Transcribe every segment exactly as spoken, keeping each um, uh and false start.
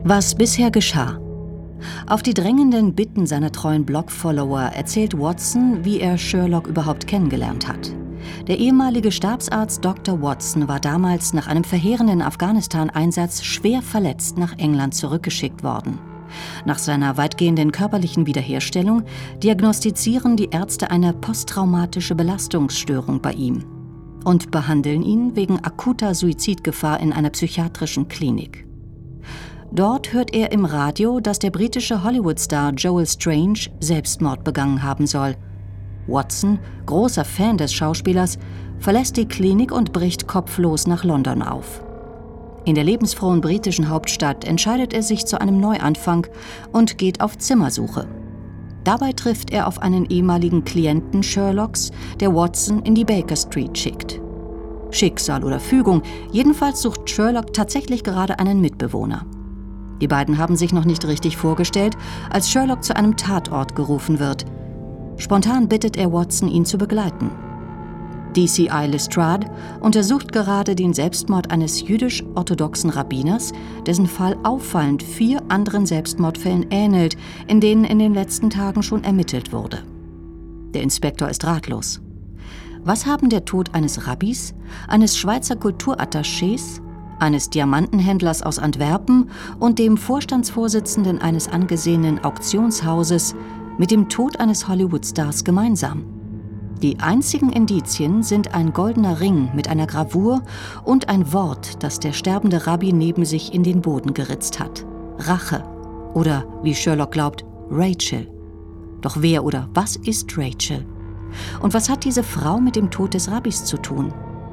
Was bisher geschah. Auf die drängenden Bitten seiner treuen Blog-Follower erzählt Watson, wie er Sherlock überhaupt kennengelernt hat. Der ehemalige Stabsarzt Doktor Watson war damals nach einem verheerenden Afghanistan-Einsatz schwer verletzt nach England zurückgeschickt worden. Nach seiner weitgehenden körperlichen Wiederherstellung diagnostizieren die Ärzte eine posttraumatische Belastungsstörung bei ihm und behandeln ihn wegen akuter Suizidgefahr in einer psychiatrischen Klinik. Dort hört er im Radio, dass der britische Hollywood-Star Joel Strange Selbstmord begangen haben soll. Watson, großer Fan des Schauspielers, verlässt die Klinik und bricht kopflos nach London auf. In der lebensfrohen britischen Hauptstadt entscheidet er sich zu einem Neuanfang und geht auf Zimmersuche. Dabei trifft er auf einen ehemaligen Klienten Sherlocks, der Watson in die Baker Street schickt. Schicksal oder Fügung, jedenfalls sucht Sherlock tatsächlich gerade einen Mitbewohner. Die beiden haben sich noch nicht richtig vorgestellt, als Sherlock zu einem Tatort gerufen wird. Spontan bittet er Watson, ihn zu begleiten. D C I Lestrade untersucht gerade den Selbstmord eines jüdisch-orthodoxen Rabbiners, dessen Fall auffallend vier anderen Selbstmordfällen ähnelt, in denen in den letzten Tagen schon ermittelt wurde. Der Inspektor ist ratlos. Was haben der Tod eines Rabbis, eines Schweizer Kulturattachés, eines Diamantenhändlers aus Antwerpen und dem Vorstandsvorsitzenden eines angesehenen Auktionshauses mit dem Tod eines Hollywood-Stars gemeinsam? Die einzigen Indizien sind ein goldener Ring mit einer Gravur und ein Wort, das der sterbende Rabbi neben sich in den Boden geritzt hat. Rache. Oder, wie Sherlock glaubt, Rachel. Doch wer oder was ist Rachel? Und was hat diese Frau mit dem Tod des Rabbis zu tun?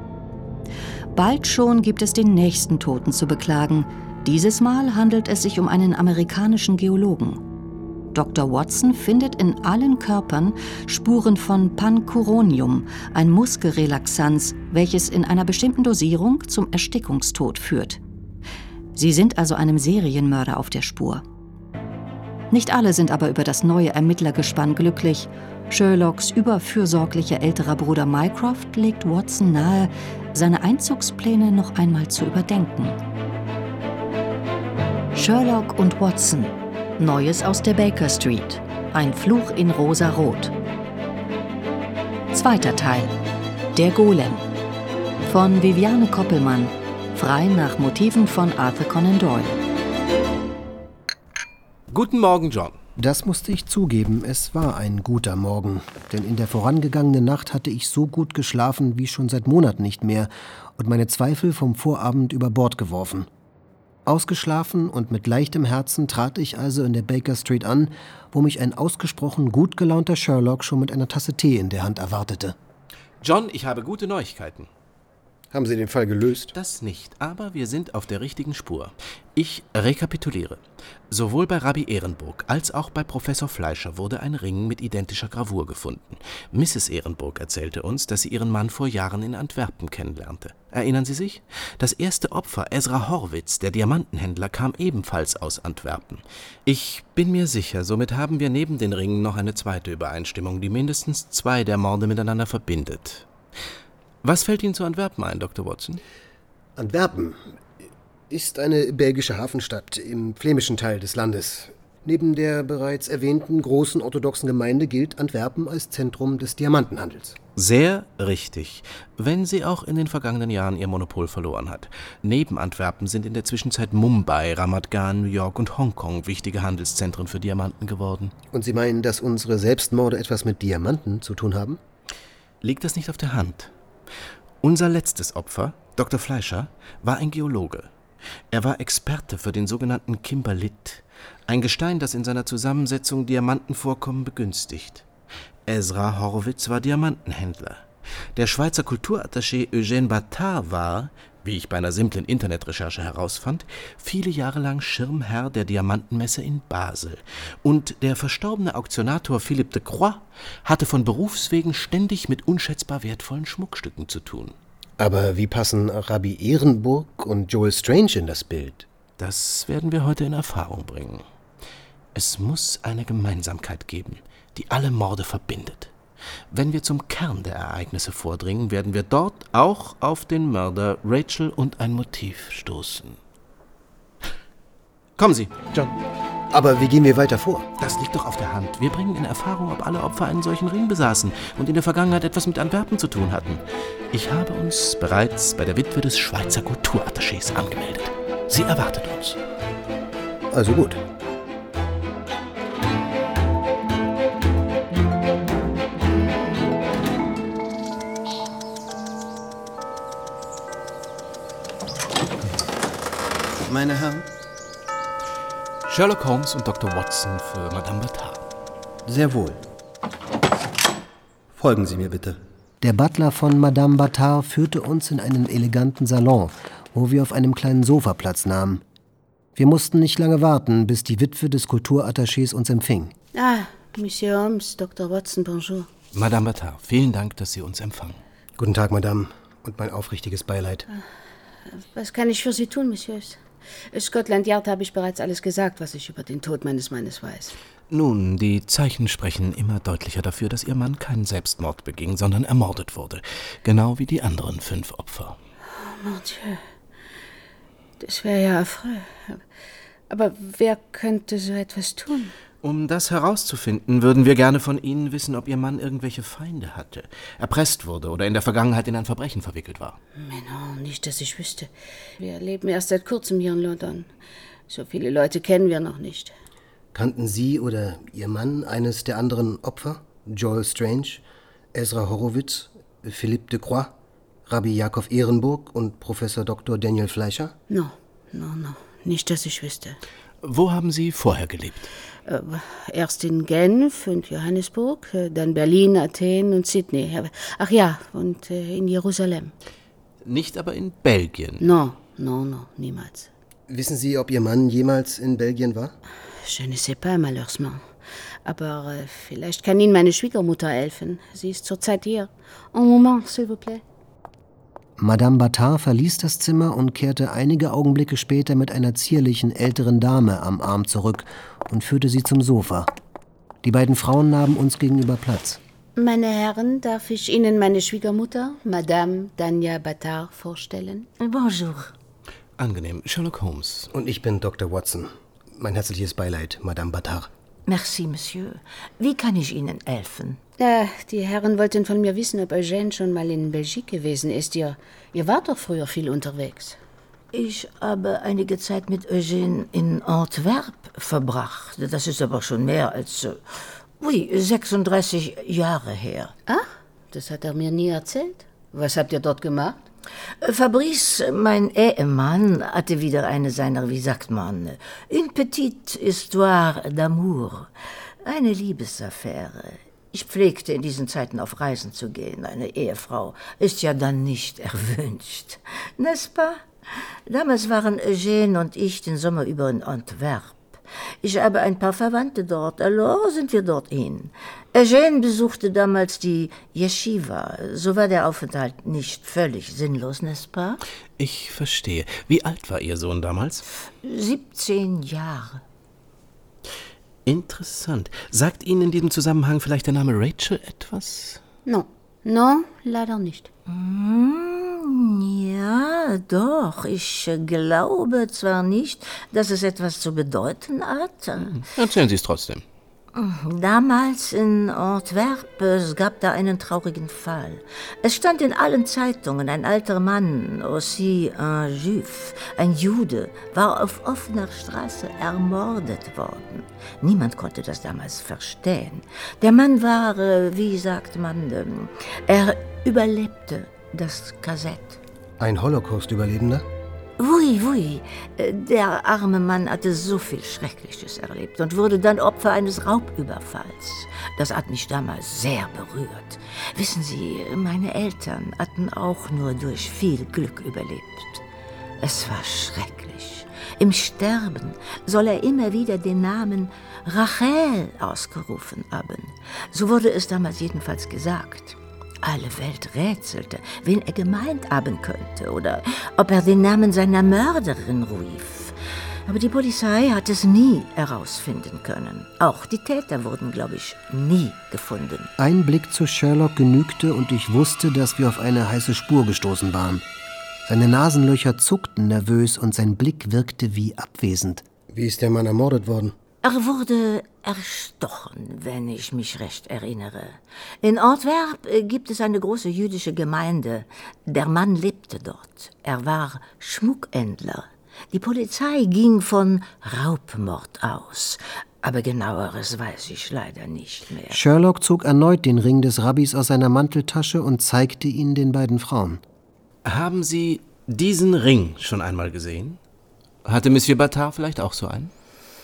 Bald schon gibt es den nächsten Toten zu beklagen. Dieses Mal handelt es sich um einen amerikanischen Geologen. Doktor Watson findet in allen Körpern Spuren von Pancuronium, ein Muskelrelaxanz, welches in einer bestimmten Dosierung zum Erstickungstod führt. Sie sind also einem Serienmörder auf der Spur. Nicht alle sind aber über das neue Ermittlergespann glücklich. Sherlocks überfürsorglicher älterer Bruder Mycroft legt Watson nahe, seine Einzugspläne noch einmal zu überdenken. Sherlock und Watson. Neues aus der Baker Street. Ein Fluch in rosa-rot. Zweiter Teil. Der Golem. Von Viviane Koppelmann. Frei nach Motiven von Arthur Conan Doyle. Guten Morgen, John. Das musste ich zugeben, es war ein guter Morgen. Denn in der vorangegangenen Nacht hatte ich so gut geschlafen wie schon seit Monaten nicht mehr und meine Zweifel vom Vorabend über Bord geworfen. Ausgeschlafen und mit leichtem Herzen trat ich also in der Baker Street an, wo mich ein ausgesprochen gut gelaunter Sherlock schon mit einer Tasse Tee in der Hand erwartete. John, ich habe gute Neuigkeiten. Haben Sie den Fall gelöst? Das nicht, aber wir sind auf der richtigen Spur. Ich rekapituliere. Sowohl bei Rabbi Ehrenburg als auch bei Professor Fleischer wurde ein Ring mit identischer Gravur gefunden. Misses Ehrenburg erzählte uns, dass sie ihren Mann vor Jahren in Antwerpen kennenlernte. Erinnern Sie sich? Das erste Opfer, Ezra Horwitz, der Diamantenhändler, kam ebenfalls aus Antwerpen. Ich bin mir sicher, somit haben wir neben den Ringen noch eine zweite Übereinstimmung, die mindestens zwei der Morde miteinander verbindet. Was fällt Ihnen zu Antwerpen ein, Doktor Watson? Antwerpen ist eine belgische Hafenstadt im flämischen Teil des Landes. Neben der bereits erwähnten großen orthodoxen Gemeinde gilt Antwerpen als Zentrum des Diamantenhandels. Sehr richtig, wenn sie auch in den vergangenen Jahren ihr Monopol verloren hat. Neben Antwerpen sind in der Zwischenzeit Mumbai, Ramat Gan, New York und Hongkong wichtige Handelszentren für Diamanten geworden. Und Sie meinen, dass unsere Selbstmorde etwas mit Diamanten zu tun haben? Liegt das nicht auf der Hand? Unser letztes Opfer, Doktor Fleischer, war ein Geologe. Er war Experte für den sogenannten Kimberlit, ein Gestein, das in seiner Zusammensetzung Diamantenvorkommen begünstigt. Ezra Horwitz war Diamantenhändler. Der Schweizer Kulturattaché Eugène Battard war, wie ich bei einer simplen Internetrecherche herausfand, viele Jahre lang Schirmherr der Diamantenmesse in Basel. Und der verstorbene Auktionator Philippe de Croix hatte von Berufswegen ständig mit unschätzbar wertvollen Schmuckstücken zu tun. Aber wie passen Rabbi Ehrenburg und Joel Strange in das Bild? Das werden wir heute in Erfahrung bringen. Es muss eine Gemeinsamkeit geben, die alle Morde verbindet. Wenn wir zum Kern der Ereignisse vordringen, werden wir dort auch auf den Mörder Rachel und ein Motiv stoßen. Kommen Sie, John. Aber wie gehen wir weiter vor? Das liegt doch auf der Hand. Wir bringen in Erfahrung, ob alle Opfer einen solchen Ring besaßen und in der Vergangenheit etwas mit Antwerpen zu tun hatten. Ich habe uns bereits bei der Witwe des Schweizer Kulturattachés angemeldet. Sie erwartet uns. Also gut. Meine Herren? Sherlock Holmes und Doktor Watson für Madame Battard. Sehr wohl. Folgen Sie mir bitte. Der Butler von Madame Battard führte uns in einen eleganten Salon, wo wir auf einem kleinen Sofa Platz nahmen. Wir mussten nicht lange warten, bis die Witwe des Kulturattachés uns empfing. Ah, Monsieur Holmes, Doktor Watson, bonjour. Madame Battard, vielen Dank, dass Sie uns empfangen. Guten Tag, Madame, und mein aufrichtiges Beileid. Was kann ich für Sie tun, Messieurs? Scotland Yard habe ich bereits alles gesagt, was ich über den Tod meines Mannes weiß. Nun, die Zeichen sprechen immer deutlicher dafür, dass Ihr Mann keinen Selbstmord beging, sondern ermordet wurde. Genau wie die anderen fünf Opfer. Oh, mon Dieu. Das wäre ja affreux. Aber wer könnte so etwas tun? Um das herauszufinden, würden wir gerne von Ihnen wissen, ob Ihr Mann irgendwelche Feinde hatte, erpresst wurde oder in der Vergangenheit in ein Verbrechen verwickelt war. Männer, nicht, dass ich wüsste. Wir leben erst seit kurzem hier in London. So viele Leute kennen wir noch nicht. Kannten Sie oder Ihr Mann eines der anderen Opfer? Joel Strange, Ezra Horowitz, Philippe de Croix, Rabbi Jakob Ehrenburg und Professor Doktor Daniel Fleischer? No, no, no. Nicht, dass ich wüsste. Wo haben Sie vorher gelebt? Äh, erst in Genf und Johannesburg, dann Berlin, Athen und Sydney. Ach ja, und äh, in Jerusalem. Nicht aber in Belgien? No, no, no, niemals. Wissen Sie, ob Ihr Mann jemals in Belgien war? Je ne sais pas, malheureusement. Aber äh, vielleicht kann Ihnen meine Schwiegermutter helfen. Sie ist zurzeit hier. Un moment, s'il vous plaît. Madame Battard verließ das Zimmer und kehrte einige Augenblicke später mit einer zierlichen älteren Dame am Arm zurück und führte sie zum Sofa. Die beiden Frauen nahmen uns gegenüber Platz. Meine Herren, darf ich Ihnen meine Schwiegermutter, Madame Danya Battard, vorstellen? Bonjour. Angenehm, Sherlock Holmes. Und ich bin Doktor Watson. Mein herzliches Beileid, Madame Battard. Merci, Monsieur. Wie kann ich Ihnen helfen? Ja, die Herren wollten von mir wissen, ob Eugène schon mal in Belgik gewesen ist. Ihr, ihr wart doch früher viel unterwegs. Ich habe einige Zeit mit Eugène in Antwerp verbracht. Das ist aber schon mehr als, äh, oui, sechsunddreißig Jahre her. Ach, das hat er mir nie erzählt. Was habt ihr dort gemacht? Fabrice, mein Ehemann, hatte wieder eine seiner, wie sagt man, une petite histoire d'amour. Eine Liebesaffäre. Ich pflegte in diesen Zeiten auf Reisen zu gehen. Eine Ehefrau ist ja dann nicht erwünscht. N'est-ce pas? Damals waren Eugène und ich den Sommer über in Antwerp. Ich habe ein paar Verwandte dort, alors sind wir dorthin. Eugène besuchte damals die Yeshiva. So war der Aufenthalt nicht völlig sinnlos, n'est-ce pas? Ich verstehe. Wie alt war Ihr Sohn damals? siebzehn Jahre. Interessant. Sagt Ihnen in diesem Zusammenhang vielleicht der Name Rachel etwas? No, no, leider nicht. Ja, doch. Ich glaube zwar nicht, dass es etwas zu bedeuten hat. Erzählen Sie es trotzdem. Damals in Antwerp, es gab da einen traurigen Fall. Es stand in allen Zeitungen, ein alter Mann, aussi un Juif, ein Jude, war auf offener Straße ermordet worden. Niemand konnte das damals verstehen. Der Mann war, wie sagt man, er überlebte das Kassett. Ein Holocaust-Überlebender? Oui, oui. Der arme Mann hatte so viel Schreckliches erlebt und wurde dann Opfer eines Raubüberfalls. Das hat mich damals sehr berührt. Wissen Sie, meine Eltern hatten auch nur durch viel Glück überlebt. Es war schrecklich. Im Sterben soll er immer wieder den Namen Rachel ausgerufen haben. So wurde es damals jedenfalls gesagt. Alle Welt rätselte, wen er gemeint haben könnte oder ob er den Namen seiner Mörderin rief. Aber die Polizei hat es nie herausfinden können. Auch die Täter wurden, glaube ich, nie gefunden. Ein Blick zu Sherlock genügte und ich wusste, dass wir auf eine heiße Spur gestoßen waren. Seine Nasenlöcher zuckten nervös und sein Blick wirkte wie abwesend. Wie ist der Mann ermordet worden? Er wurde erstochen, wenn ich mich recht erinnere. In Antwerp gibt es eine große jüdische Gemeinde. Der Mann lebte dort. Er war Schmuckhändler. Die Polizei ging von Raubmord aus. Aber genaueres weiß ich leider nicht mehr. Sherlock zog erneut den Ring des Rabbis aus seiner Manteltasche und zeigte ihn den beiden Frauen. Haben Sie diesen Ring schon einmal gesehen? Hatte Monsieur Battard vielleicht auch so einen?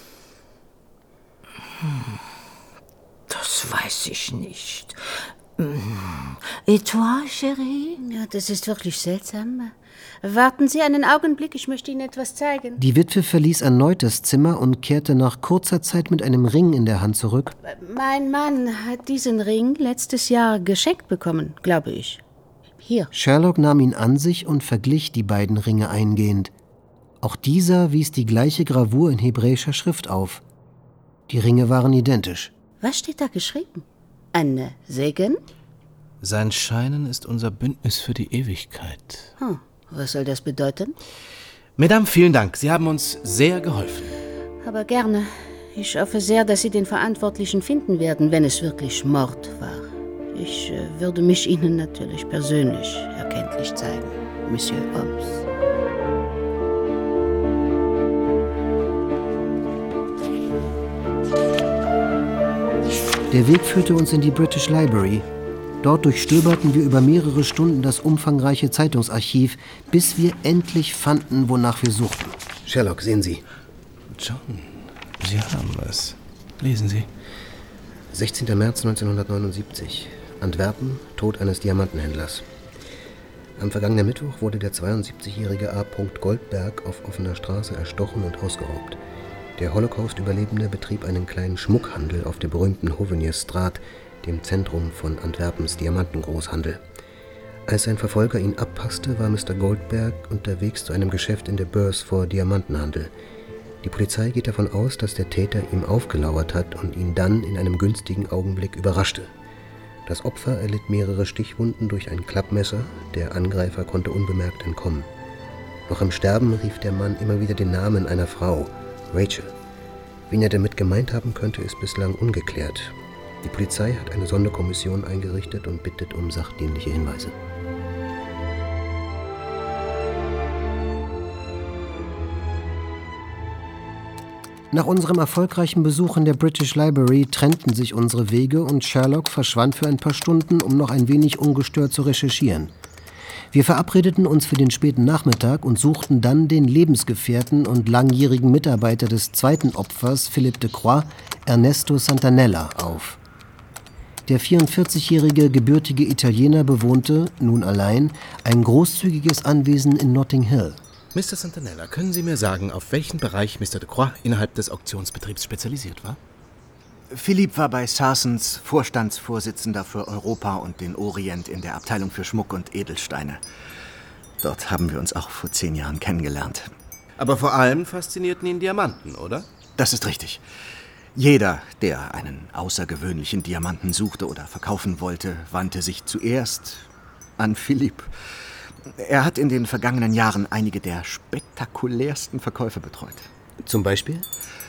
Das weiß ich nicht. Et toi, chérie? Ja, das ist wirklich seltsam. Warten Sie einen Augenblick, ich möchte Ihnen etwas zeigen. Die Witwe verließ erneut das Zimmer und kehrte nach kurzer Zeit mit einem Ring in der Hand zurück. Mein Mann hat diesen Ring letztes Jahr geschenkt bekommen, glaube ich. Hier. Sherlock nahm ihn an sich und verglich die beiden Ringe eingehend. Auch dieser wies die gleiche Gravur in hebräischer Schrift auf. Die Ringe waren identisch. Was steht da geschrieben? Ein Segen? Sein Scheinen ist unser Bündnis für die Ewigkeit. Hm, was soll das bedeuten? Mesdames, vielen Dank. Sie haben uns sehr geholfen. Aber gerne. Ich hoffe sehr, dass Sie den Verantwortlichen finden werden, wenn es wirklich Mord war. Ich äh, würde mich Ihnen natürlich persönlich erkenntlich zeigen, Monsieur Holmes. Der Weg führte uns in die British Library. Dort durchstöberten wir über mehrere Stunden das umfangreiche Zeitungsarchiv, bis wir endlich fanden, wonach wir suchten. Sherlock, sehen Sie. John, Sie haben es. Lesen Sie. sechzehnter März neunzehnhundertneunundsiebzig. Antwerpen, Tod eines Diamantenhändlers. Am vergangenen Mittwoch wurde der zweiundsiebzigjährige A. Goldberg auf offener Straße erstochen und ausgeraubt. Der Holocaust-Überlebende betrieb einen kleinen Schmuckhandel auf der berühmten Hovenierstraat, dem Zentrum von Antwerpens Diamantengroßhandel. Als sein Verfolger ihn abpasste, war Mister Goldberg unterwegs zu einem Geschäft in der Bourse vor Diamantenhandel. Die Polizei geht davon aus, dass der Täter ihm aufgelauert hat und ihn dann in einem günstigen Augenblick überraschte. Das Opfer erlitt mehrere Stichwunden durch ein Klappmesser, der Angreifer konnte unbemerkt entkommen. Noch im Sterben rief der Mann immer wieder den Namen einer Frau, Rachel. Wen er damit gemeint haben könnte, ist bislang ungeklärt. Die Polizei hat eine Sonderkommission eingerichtet und bittet um sachdienliche Hinweise. Nach unserem erfolgreichen Besuch in der British Library trennten sich unsere Wege und Sherlock verschwand für ein paar Stunden, um noch ein wenig ungestört zu recherchieren. Wir verabredeten uns für den späten Nachmittag und suchten dann den Lebensgefährten und langjährigen Mitarbeiter des zweiten Opfers, Philippe de Croix, Ernesto Santanella, auf. Der vierundvierzigjährige gebürtige Italiener bewohnte, nun allein, ein großzügiges Anwesen in Notting Hill. Mister Santanella, können Sie mir sagen, auf welchen Bereich Mister de Croix innerhalb des Auktionsbetriebs spezialisiert war? Philippe war bei Sarsens Vorstandsvorsitzender für Europa und den Orient in der Abteilung für Schmuck und Edelsteine. Dort haben wir uns auch vor zehn Jahren kennengelernt. Aber vor allem faszinierten ihn Diamanten, oder? Das ist richtig. Jeder, der einen außergewöhnlichen Diamanten suchte oder verkaufen wollte, wandte sich zuerst an Philippe. Er hat in den vergangenen Jahren einige der spektakulärsten Verkäufe betreut. Zum Beispiel?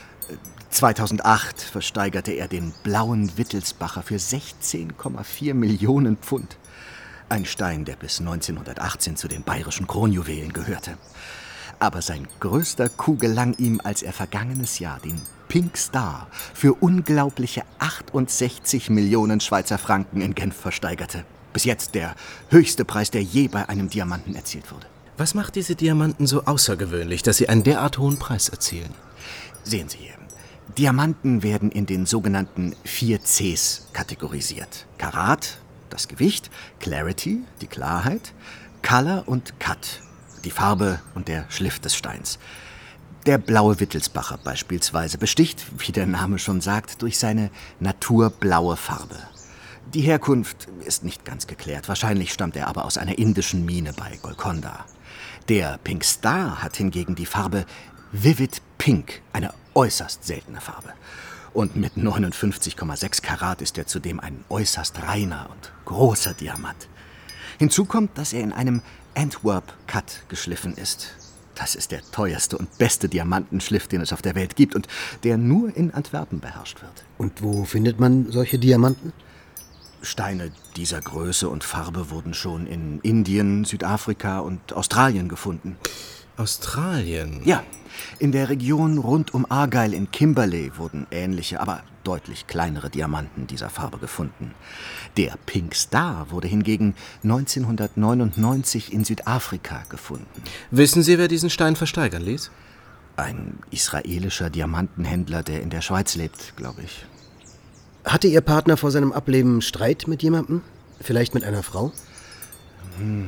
zweitausendacht versteigerte er den blauen Wittelsbacher für sechzehn Komma vier Millionen Pfund. Ein Stein, der bis neunzehnhundertachtzehn zu den bayerischen Kronjuwelen gehörte. Aber sein größter Coup gelang ihm, als er vergangenes Jahr den Pink Star für unglaubliche achtundsechzig Millionen Schweizer Franken in Genf versteigerte. Bis jetzt der höchste Preis, der je bei einem Diamanten erzielt wurde. Was macht diese Diamanten so außergewöhnlich, dass sie einen derart hohen Preis erzielen? Sehen Sie, Diamanten werden in den sogenannten vier Cs kategorisiert. Karat, das Gewicht, Clarity, die Klarheit, Color und Cut, die Farbe und der Schliff des Steins. Der blaue Wittelsbacher beispielsweise besticht, wie der Name schon sagt, durch seine naturblaue Farbe. Die Herkunft ist nicht ganz geklärt, wahrscheinlich stammt er aber aus einer indischen Mine bei Golconda. Der Pink Star hat hingegen die Farbe Vivid Pink, eine äußerst seltene Farbe. Und mit neunundfünfzig Komma sechs Karat ist er zudem ein äußerst reiner und großer Diamant. Hinzu kommt, dass er in einem Antwerp Cut geschliffen ist. Das ist der teuerste und beste Diamantenschliff, den es auf der Welt gibt und der nur in Antwerpen beherrscht wird. Und wo findet man solche Diamanten? Steine dieser Größe und Farbe wurden schon in Indien, Südafrika und Australien gefunden. Australien? Ja, in der Region rund um Argyle in Kimberley wurden ähnliche, aber deutlich kleinere Diamanten dieser Farbe gefunden. Der Pink Star wurde hingegen neunzehnhundertneunundneunzig in Südafrika gefunden. Wissen Sie, wer diesen Stein versteigern ließ? Ein israelischer Diamantenhändler, der in der Schweiz lebt, glaube ich. Hatte Ihr Partner vor seinem Ableben Streit mit jemandem? Vielleicht mit einer Frau? Hm.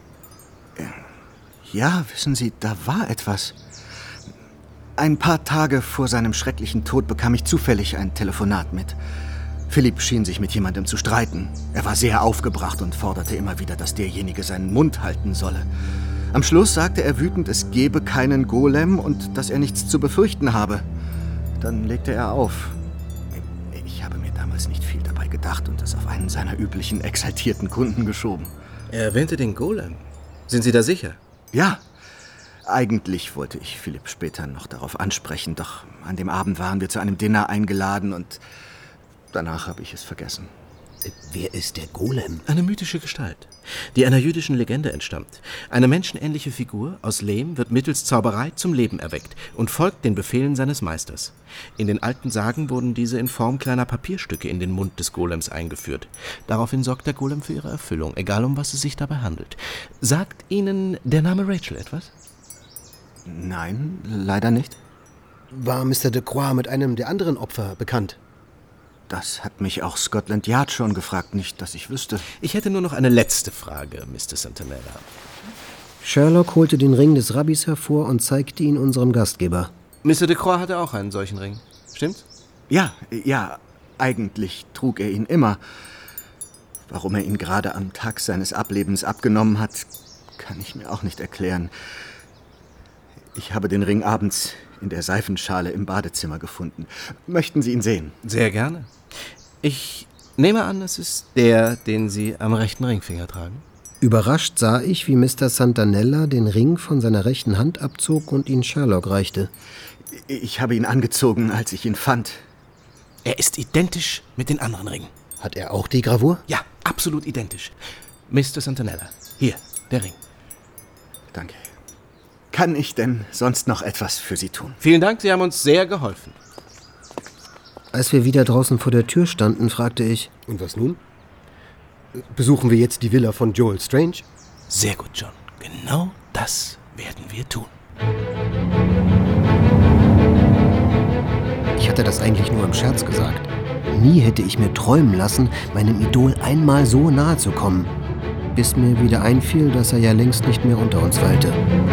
Ja, wissen Sie, da war etwas. Ein paar Tage vor seinem schrecklichen Tod bekam ich zufällig ein Telefonat mit. Philipp schien sich mit jemandem zu streiten. Er war sehr aufgebracht und forderte immer wieder, dass derjenige seinen Mund halten solle. Am Schluss sagte er wütend, es gebe keinen Golem und dass er nichts zu befürchten habe. Dann legte er auf. Ich habe mir damals nicht viel dabei gedacht und es auf einen seiner üblichen exaltierten Kunden geschoben. Er erwähnte den Golem. Sind Sie da sicher? Ja. Eigentlich wollte ich Philipp später noch darauf ansprechen, doch an dem Abend waren wir zu einem Dinner eingeladen und danach habe ich es vergessen. Wer ist der Golem? Eine mythische Gestalt, die einer jüdischen Legende entstammt. Eine menschenähnliche Figur aus Lehm wird mittels Zauberei zum Leben erweckt und folgt den Befehlen seines Meisters. In den alten Sagen wurden diese in Form kleiner Papierstücke in den Mund des Golems eingeführt. Daraufhin sorgt der Golem für ihre Erfüllung, egal um was es sich dabei handelt. Sagt Ihnen der Name Rachel etwas? Nein, leider nicht. War Mister de Croix mit einem der anderen Opfer bekannt? Das hat mich auch Scotland Yard schon gefragt, nicht, dass ich wüsste. Ich hätte nur noch eine letzte Frage, Mister Centinella. Sherlock holte den Ring des Rabbis hervor und zeigte ihn unserem Gastgeber. Mister de Croix hatte auch einen solchen Ring, stimmt's? Ja, ja, eigentlich trug er ihn immer. Warum er ihn gerade am Tag seines Ablebens abgenommen hat, kann ich mir auch nicht erklären. Ich habe den Ring abends in der Seifenschale im Badezimmer gefunden. Möchten Sie ihn sehen? Sehr gerne. Ich nehme an, es ist der, den Sie am rechten Ringfinger tragen. Überrascht sah ich, wie Mister Santanella den Ring von seiner rechten Hand abzog und ihn Sherlock reichte. Ich habe ihn angezogen, als ich ihn fand. Er ist identisch mit den anderen Ringen. Hat er auch die Gravur? Ja, absolut identisch. Mister Santanella, hier, der Ring. Danke. Kann ich denn sonst noch etwas für Sie tun? Vielen Dank, Sie haben uns sehr geholfen. Als wir wieder draußen vor der Tür standen, fragte ich: Und was nun? Besuchen wir jetzt die Villa von Joel Strange? Sehr gut, John. Genau das werden wir tun. Ich hatte das eigentlich nur im Scherz gesagt. Nie hätte ich mir träumen lassen, meinem Idol einmal so nahe zu kommen. Bis mir wieder einfiel, dass er ja längst nicht mehr unter uns weilte.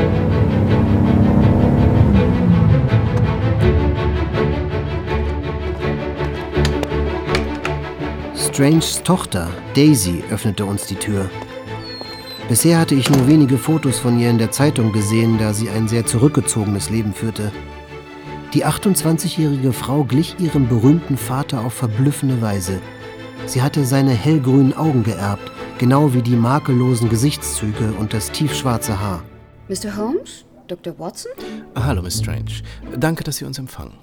Stranges Tochter, Daisy, öffnete uns die Tür. Bisher hatte ich nur wenige Fotos von ihr in der Zeitung gesehen, da sie ein sehr zurückgezogenes Leben führte. Die achtundzwanzigjährige Frau glich ihrem berühmten Vater auf verblüffende Weise. Sie hatte seine hellgrünen Augen geerbt, genau wie die makellosen Gesichtszüge und das tiefschwarze Haar. Mister Holmes? Doktor Watson? Hallo, Miss Strange. Danke, dass Sie uns empfangen.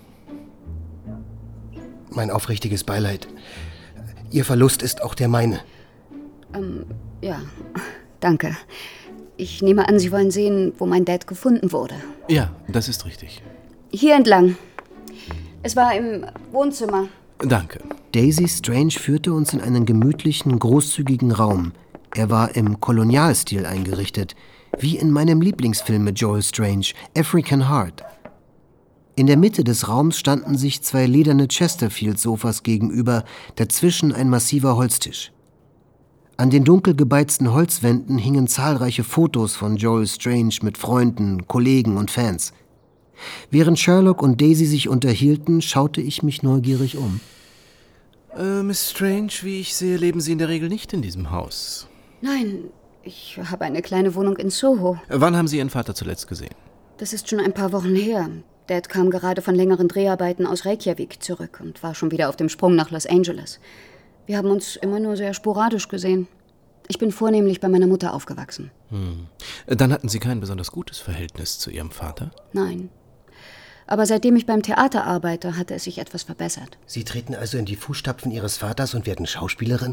Mein aufrichtiges Beileid. Ihr Verlust ist auch der meine. Ähm, ja, danke. Ich nehme an, Sie wollen sehen, wo mein Dad gefunden wurde. Ja, das ist richtig. Hier entlang. Es war im Wohnzimmer. Danke. Daisy Strange führte uns in einen gemütlichen, großzügigen Raum. Er war im Kolonialstil eingerichtet, wie in meinem Lieblingsfilm mit Joel Strange, African Heart. In der Mitte des Raums standen sich zwei lederne Chesterfield-Sofas gegenüber, dazwischen ein massiver Holztisch. An den dunkel gebeizten Holzwänden hingen zahlreiche Fotos von Joel Strange mit Freunden, Kollegen und Fans. Während Sherlock und Daisy sich unterhielten, schaute ich mich neugierig um. Äh, Miss Strange, wie ich sehe, leben Sie in der Regel nicht in diesem Haus. Nein, ich habe eine kleine Wohnung in Soho. Wann haben Sie Ihren Vater zuletzt gesehen? Das ist schon ein paar Wochen her. Dad kam gerade von längeren Dreharbeiten aus Reykjavik zurück und war schon wieder auf dem Sprung nach Los Angeles. Wir haben uns immer nur sehr sporadisch gesehen. Ich bin vornehmlich bei meiner Mutter aufgewachsen. Hm. Dann hatten Sie kein besonders gutes Verhältnis zu Ihrem Vater? Nein. Aber seitdem ich beim Theater arbeite, hatte es sich etwas verbessert. Sie treten also in die Fußstapfen Ihres Vaters und werden Schauspielerin?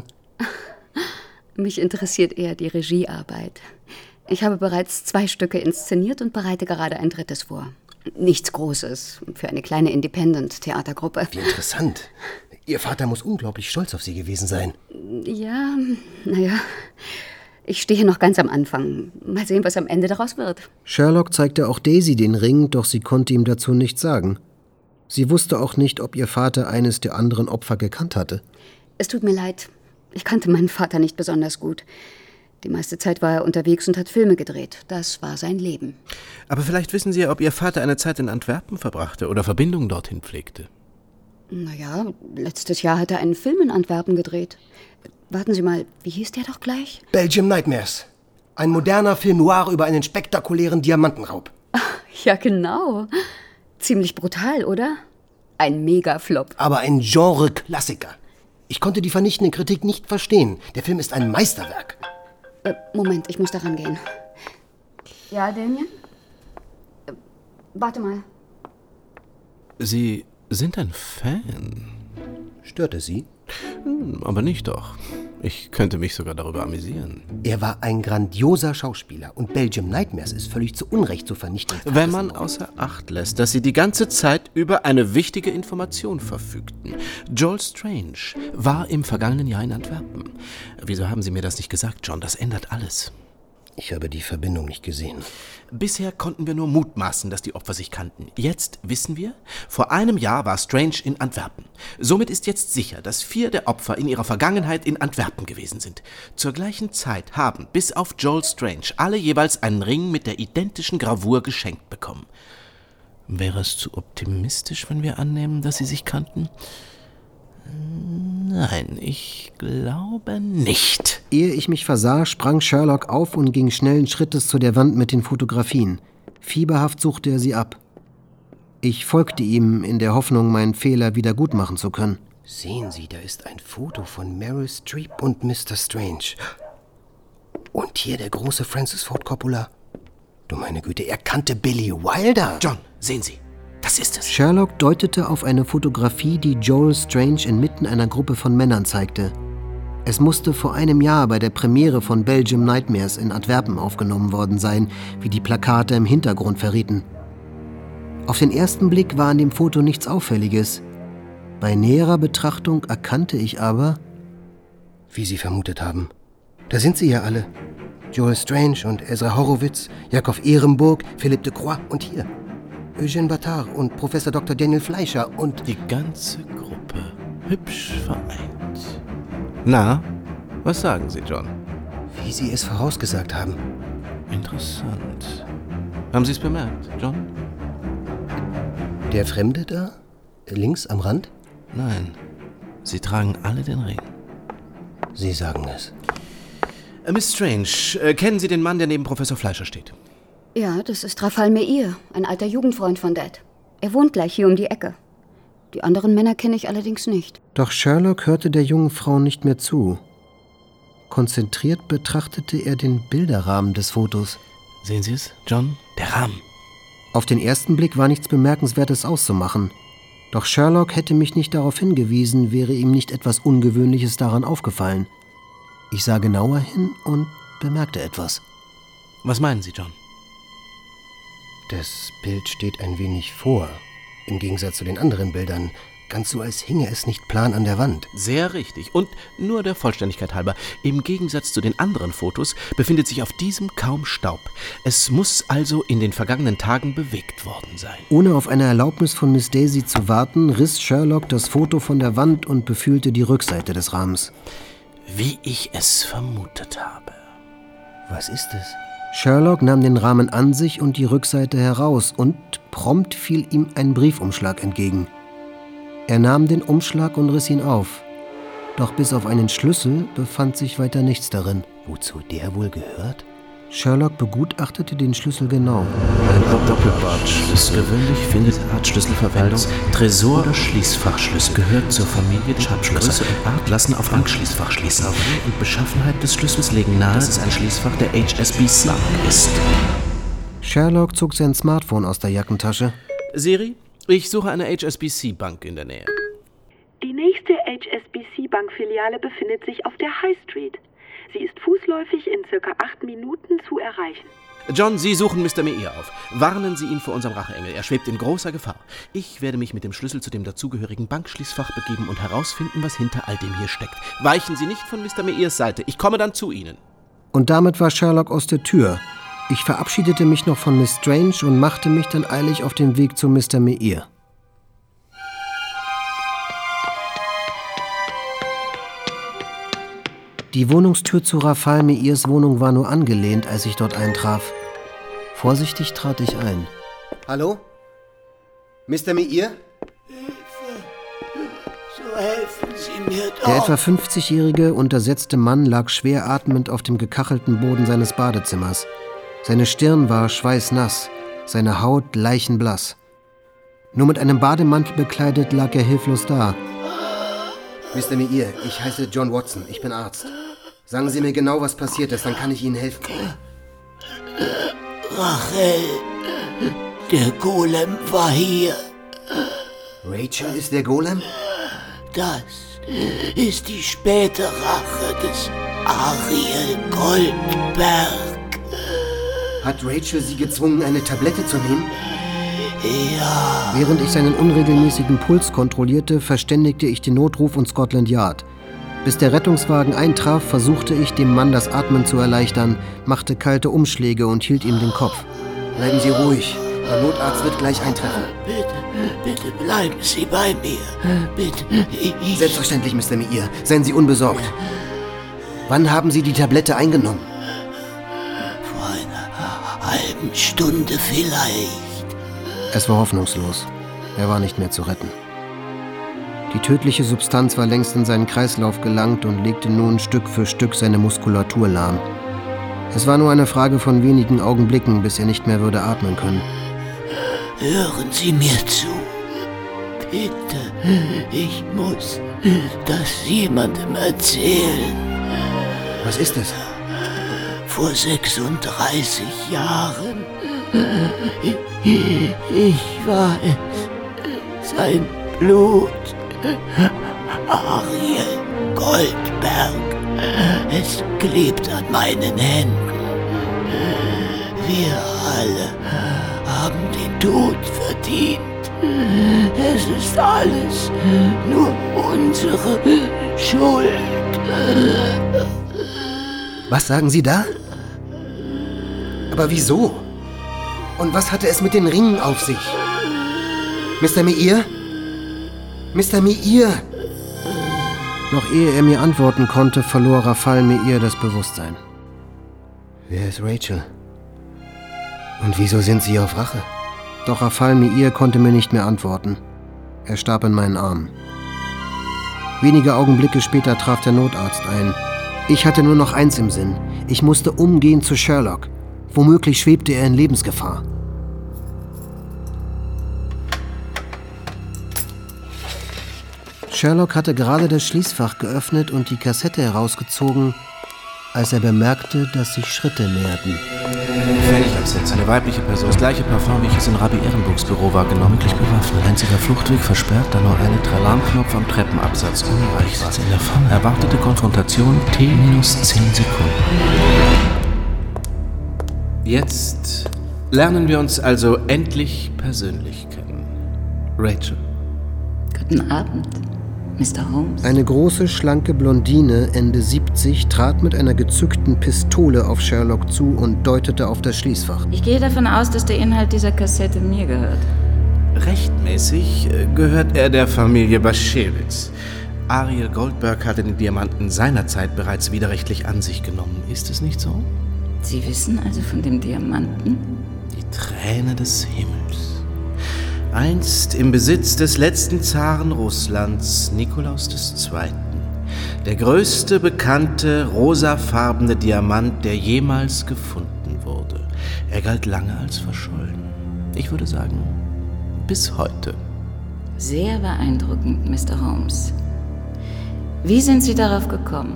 Mich interessiert eher die Regiearbeit. Ich habe bereits zwei Stücke inszeniert und bereite gerade ein drittes vor. Nichts Großes für eine kleine Independent-Theatergruppe. Wie interessant. Ihr Vater muss unglaublich stolz auf Sie gewesen sein. Ja, naja, ich stehe noch ganz am Anfang. Mal sehen, was am Ende daraus wird. Sherlock zeigte auch Daisy den Ring, doch sie konnte ihm dazu nichts sagen. Sie wusste auch nicht, ob ihr Vater eines der anderen Opfer gekannt hatte. Es tut mir leid. Ich kannte meinen Vater nicht besonders gut. Die meiste Zeit war er unterwegs und hat Filme gedreht. Das war sein Leben. Aber vielleicht wissen Sie ja, ob Ihr Vater eine Zeit in Antwerpen verbrachte oder Verbindungen dorthin pflegte. Naja, letztes Jahr hat er einen Film in Antwerpen gedreht. Warten Sie mal, wie hieß der doch gleich? Belgium Nightmares. Ein moderner Film noir über einen spektakulären Diamantenraub. Ja, genau. Ziemlich brutal, oder? Ein Mega-Flop. Aber ein Genre-Klassiker. Ich konnte die vernichtende Kritik nicht verstehen. Der Film ist ein Meisterwerk. Äh, Moment, ich muss daran gehen. Ja, Damien? Äh, warte mal. Sie sind ein Fan. Stört es Sie? Hm, aber nicht doch. Ich könnte mich sogar darüber amüsieren. Er war ein grandioser Schauspieler und Belgium Nightmares ist völlig zu Unrecht so vernichtend. Wenn man außer Acht lässt, dass sie die ganze Zeit über eine wichtige Information verfügten. Joel Strange war im vergangenen Jahr in Antwerpen. Wieso haben Sie mir das nicht gesagt, John? Das ändert alles. Ich habe die Verbindung nicht gesehen. Bisher konnten wir nur mutmaßen, dass die Opfer sich kannten. Jetzt wissen wir, vor einem Jahr war Strange in Antwerpen. Somit ist jetzt sicher, dass vier der Opfer in ihrer Vergangenheit in Antwerpen gewesen sind. Zur gleichen Zeit haben, bis auf Joel Strange, alle jeweils einen Ring mit der identischen Gravur geschenkt bekommen. Wäre es zu optimistisch, wenn wir annehmen, dass sie sich kannten? Nein, ich glaube nicht. Ehe ich mich versah, sprang Sherlock auf und ging schnellen Schrittes zu der Wand mit den Fotografien. Fieberhaft suchte er sie ab. Ich folgte ihm, in der Hoffnung, meinen Fehler wieder gut machen zu können. Sehen Sie, da ist ein Foto von Meryl Streep und Mister Strange. Und hier der große Francis Ford Coppola. Du meine Güte, er kannte Billy Wilder. John, sehen Sie. Das ist es. Sherlock deutete auf eine Fotografie, die Joel Strange inmitten einer Gruppe von Männern zeigte. Es musste vor einem Jahr bei der Premiere von Belgium Nightmares in Antwerpen aufgenommen worden sein, wie die Plakate im Hintergrund verrieten. Auf den ersten Blick war an dem Foto nichts Auffälliges. Bei näherer Betrachtung erkannte ich aber, wie Sie vermutet haben. Da sind sie ja alle. Joel Strange und Ezra Horowitz, Jakob Ehrenburg, Philippe de Croix und hier Eugène Battard und Professor Doktor Daniel Fleischer und... Die ganze Gruppe. Hübsch vereint. Na, was sagen Sie, John? Wie Sie es vorausgesagt haben. Interessant. Haben Sie es bemerkt, John? Der Fremde da? Links am Rand? Nein. Sie tragen alle den Ring. Sie sagen es. Äh, Miss Strange, äh, kennen Sie den Mann, der neben Professor Fleischer steht? Ja, das ist Rafal Meir, ein alter Jugendfreund von Dad. Er wohnt gleich hier um die Ecke. Die anderen Männer kenne ich allerdings nicht. Doch Sherlock hörte der jungen Frau nicht mehr zu. Konzentriert betrachtete er den Bilderrahmen des Fotos. Sehen Sie es, John? Der Rahmen. Auf den ersten Blick war nichts Bemerkenswertes auszumachen. Doch Sherlock hätte mich nicht darauf hingewiesen, wäre ihm nicht etwas Ungewöhnliches daran aufgefallen. Ich sah genauer hin und bemerkte etwas. Was meinen Sie, John? Das Bild steht ein wenig vor, im Gegensatz zu den anderen Bildern, ganz so, als hinge es nicht plan an der Wand. Sehr richtig. Und nur der Vollständigkeit halber, im Gegensatz zu den anderen Fotos befindet sich auf diesem kaum Staub. Es muss also in den vergangenen Tagen bewegt worden sein. Ohne auf eine Erlaubnis von Miss Daisy zu warten, riss Sherlock das Foto von der Wand und befühlte die Rückseite des Rahmens. Wie ich es vermutet habe. Was ist es? Sherlock nahm den Rahmen an sich und die Rückseite heraus, und prompt fiel ihm ein Briefumschlag entgegen. Er nahm den Umschlag und riss ihn auf. Doch bis auf einen Schlüssel befand sich weiter nichts darin. Wozu der wohl gehört? Sherlock begutachtete den Schlüssel genau. Ein Doppelbartschlüssel. Gewöhnlich findet Artschlüssel Verwendung. Tresor- oder Schließfachschlüssel gehört zur Familie der Schabschlösser. Art lassen auf Bankschließfach schließen. Höhe und Beschaffenheit des Schlüssels legen nahe, dass es ein Schließfach der H S B C ist. Sherlock zog sein Smartphone aus der Jackentasche. Siri, ich suche eine H S B C-Bank in der Nähe. Die nächste H S B C-Bank-Filiale befindet sich auf der High Street. Sie ist fußläufig in circa acht Minuten zu erreichen. John, Sie suchen Mister Meir auf. Warnen Sie ihn vor unserem Racheengel. Er schwebt in großer Gefahr. Ich werde mich mit dem Schlüssel zu dem dazugehörigen Bankschließfach begeben und herausfinden, was hinter all dem hier steckt. Weichen Sie nicht von Mister Meirs Seite. Ich komme dann zu Ihnen. Und damit war Sherlock aus der Tür. Ich verabschiedete mich noch von Miss Strange und machte mich dann eilig auf den Weg zu Mister Meir. Die Wohnungstür zu Rafal Meirs Wohnung war nur angelehnt, als ich dort eintraf. Vorsichtig trat ich ein. Hallo? Mister Meir? So helfen Sie mir doch. Der etwa fünfzigjährige, untersetzte Mann lag schwer atmend auf dem gekachelten Boden seines Badezimmers. Seine Stirn war schweißnass, seine Haut leichenblass. Nur mit einem Bademantel bekleidet lag er hilflos da. Mister Meir, ich heiße John Watson, ich bin Arzt. Sagen Sie mir genau, was passiert ist, dann kann ich Ihnen helfen. Rachel, der Golem war hier. Rachel ist der Golem? Das ist die späte Rache des Ariel Goldberg. Hat Rachel Sie gezwungen, eine Tablette zu nehmen? Ja. Während ich seinen unregelmäßigen Puls kontrollierte, verständigte ich den Notruf und Scotland Yard. Bis der Rettungswagen eintraf, versuchte ich, dem Mann das Atmen zu erleichtern, machte kalte Umschläge und hielt ihm den Kopf. Bleiben Sie ruhig. Der Notarzt wird gleich eintreffen. Bitte, bitte bleiben Sie bei mir. Bitte. Ich Selbstverständlich, Mister Meir. Seien Sie unbesorgt. Wann haben Sie die Tablette eingenommen? Vor einer halben Stunde vielleicht. Es war hoffnungslos. Er war nicht mehr zu retten. Die tödliche Substanz war längst in seinen Kreislauf gelangt und legte nun Stück für Stück seine Muskulatur lahm. Es war nur eine Frage von wenigen Augenblicken, bis er nicht mehr würde atmen können. Hören Sie mir zu. Bitte, ich muss das jemandem erzählen. Was ist es? Vor sechsunddreißig Jahren. Ich war es. Sein Blut. Ariel Goldberg. Es klebt an meinen Händen. Wir alle haben den Tod verdient. Es ist alles nur unsere Schuld. Was sagen Sie da? Aber wieso? Und was hatte es mit den Ringen auf sich? Mister Meir? Mister Meir! Noch ehe er mir antworten konnte, verlor Rafal Meir das Bewusstsein. Wer ist Rachel? Und wieso sind Sie auf Rache? Doch Rafal Meir konnte mir nicht mehr antworten. Er starb in meinen Armen. Wenige Augenblicke später traf der Notarzt ein. Ich hatte nur noch eins im Sinn. Ich musste umgehend zu Sherlock. Womöglich schwebte er in Lebensgefahr. Sherlock hatte gerade das Schließfach geöffnet und die Kassette herausgezogen, als er bemerkte, dass sich Schritte näherten. Gefährlichkeitssetz, eine weibliche Person. Das gleiche Parfum, wie ich es in Rabbi Ehrenburgs Büro wahrgenommen, wirklich bewaffnet. Einziger Fluchtweg versperrt, da nur eine Alarmknopf am Treppenabsatz unerreichbar. In der Falle. Erwartete Konfrontation T minus zehn Sekunden. Jetzt lernen wir uns also endlich persönlich kennen. Rachel. Guten Abend, Mister Holmes. Eine große, schlanke Blondine, Ende siebzig, trat mit einer gezückten Pistole auf Sherlock zu und deutete auf das Schließfach. Ich gehe davon aus, dass der Inhalt dieser Kassette mir gehört. Rechtmäßig gehört er der Familie Baschewitz. Ariel Goldberg hatte den Diamanten seinerzeit bereits widerrechtlich an sich genommen. Ist es nicht so? Sie wissen also von dem Diamanten? Die Träne des Himmels. Einst im Besitz des letzten Zaren Russlands, Nikolaus der Zweite. Der größte bekannte rosafarbene Diamant, der jemals gefunden Er galt lange als verschollen. Ich würde sagen, bis heute. Sehr beeindruckend, Mister Holmes. Wie sind Sie darauf gekommen?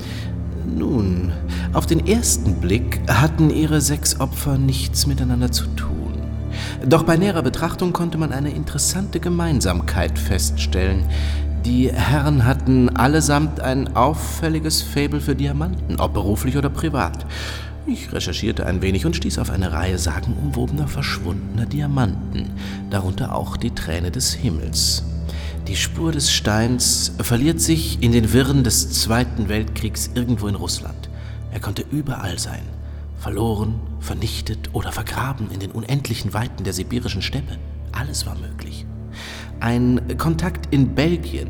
Nun, auf den ersten Blick hatten ihre sechs Opfer nichts miteinander zu tun. Doch bei näherer Betrachtung konnte man eine interessante Gemeinsamkeit feststellen. Die Herren hatten allesamt ein auffälliges Faible für Diamanten, ob beruflich oder privat. Ich recherchierte ein wenig und stieß auf eine Reihe sagenumwobener verschwundener Diamanten, darunter auch die Träne des Himmels. Die Spur des Steins verliert sich in den Wirren des Zweiten Weltkriegs irgendwo in Russland. Er konnte überall sein, verloren, vernichtet oder vergraben in den unendlichen Weiten der sibirischen Steppe. Alles war möglich. Ein Kontakt in Belgien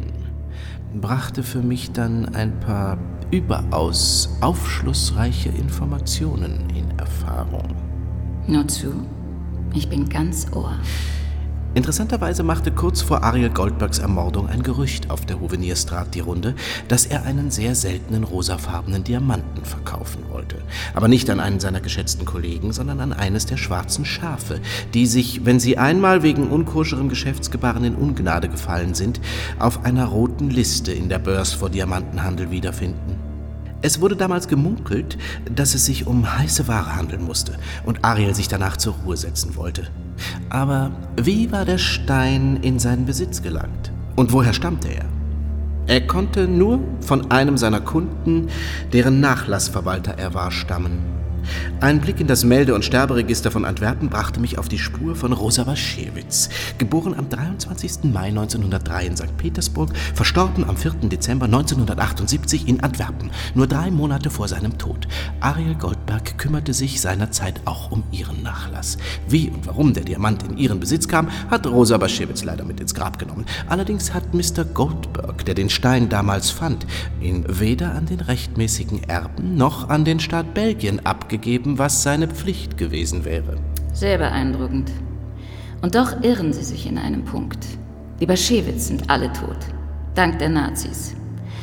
brachte für mich dann ein paar überaus aufschlussreiche Informationen in Erfahrung. Nur zu, ich bin ganz Ohr. Interessanterweise machte kurz vor Ariel Goldbergs Ermordung ein Gerücht auf der Houvenierstraße die Runde, dass er einen sehr seltenen rosafarbenen Diamanten verkaufen wollte. Aber nicht an einen seiner geschätzten Kollegen, sondern an eines der schwarzen Schafe, die sich, wenn sie einmal wegen unkoscherem Geschäftsgebaren in Ungnade gefallen sind, auf einer roten Liste in der Börse vor Diamantenhandel wiederfinden. Es wurde damals gemunkelt, dass es sich um heiße Ware handeln musste und Ariel sich danach zur Ruhe setzen wollte. Aber wie war der Stein in seinen Besitz gelangt? Und woher stammte er? Er konnte nur von einem seiner Kunden, deren Nachlassverwalter er war, stammen. Ein Blick in das Melde- und Sterberegister von Antwerpen brachte mich auf die Spur von Rosa Waschewitz, geboren am dreiundzwanzigsten Mai neunzehnhundertdrei in Sankt Petersburg, verstorben am vierten Dezember neunzehnhundertachtundsiebzig in Antwerpen, nur drei Monate vor seinem Tod. Ariel Goldberg kümmerte sich seinerzeit auch um ihren Nachlass. Wie und warum der Diamant in ihren Besitz kam, hat Rosa Waschewitz leider mit ins Grab genommen. Allerdings hat Mister Goldberg, der den Stein damals fand, ihn weder an den rechtmäßigen Erben noch an den Staat Belgien abgegeben, gegeben, was seine Pflicht gewesen wäre. Sehr beeindruckend. Und doch irren Sie sich in einem Punkt. Die Waschewitz sind alle tot. Dank der Nazis.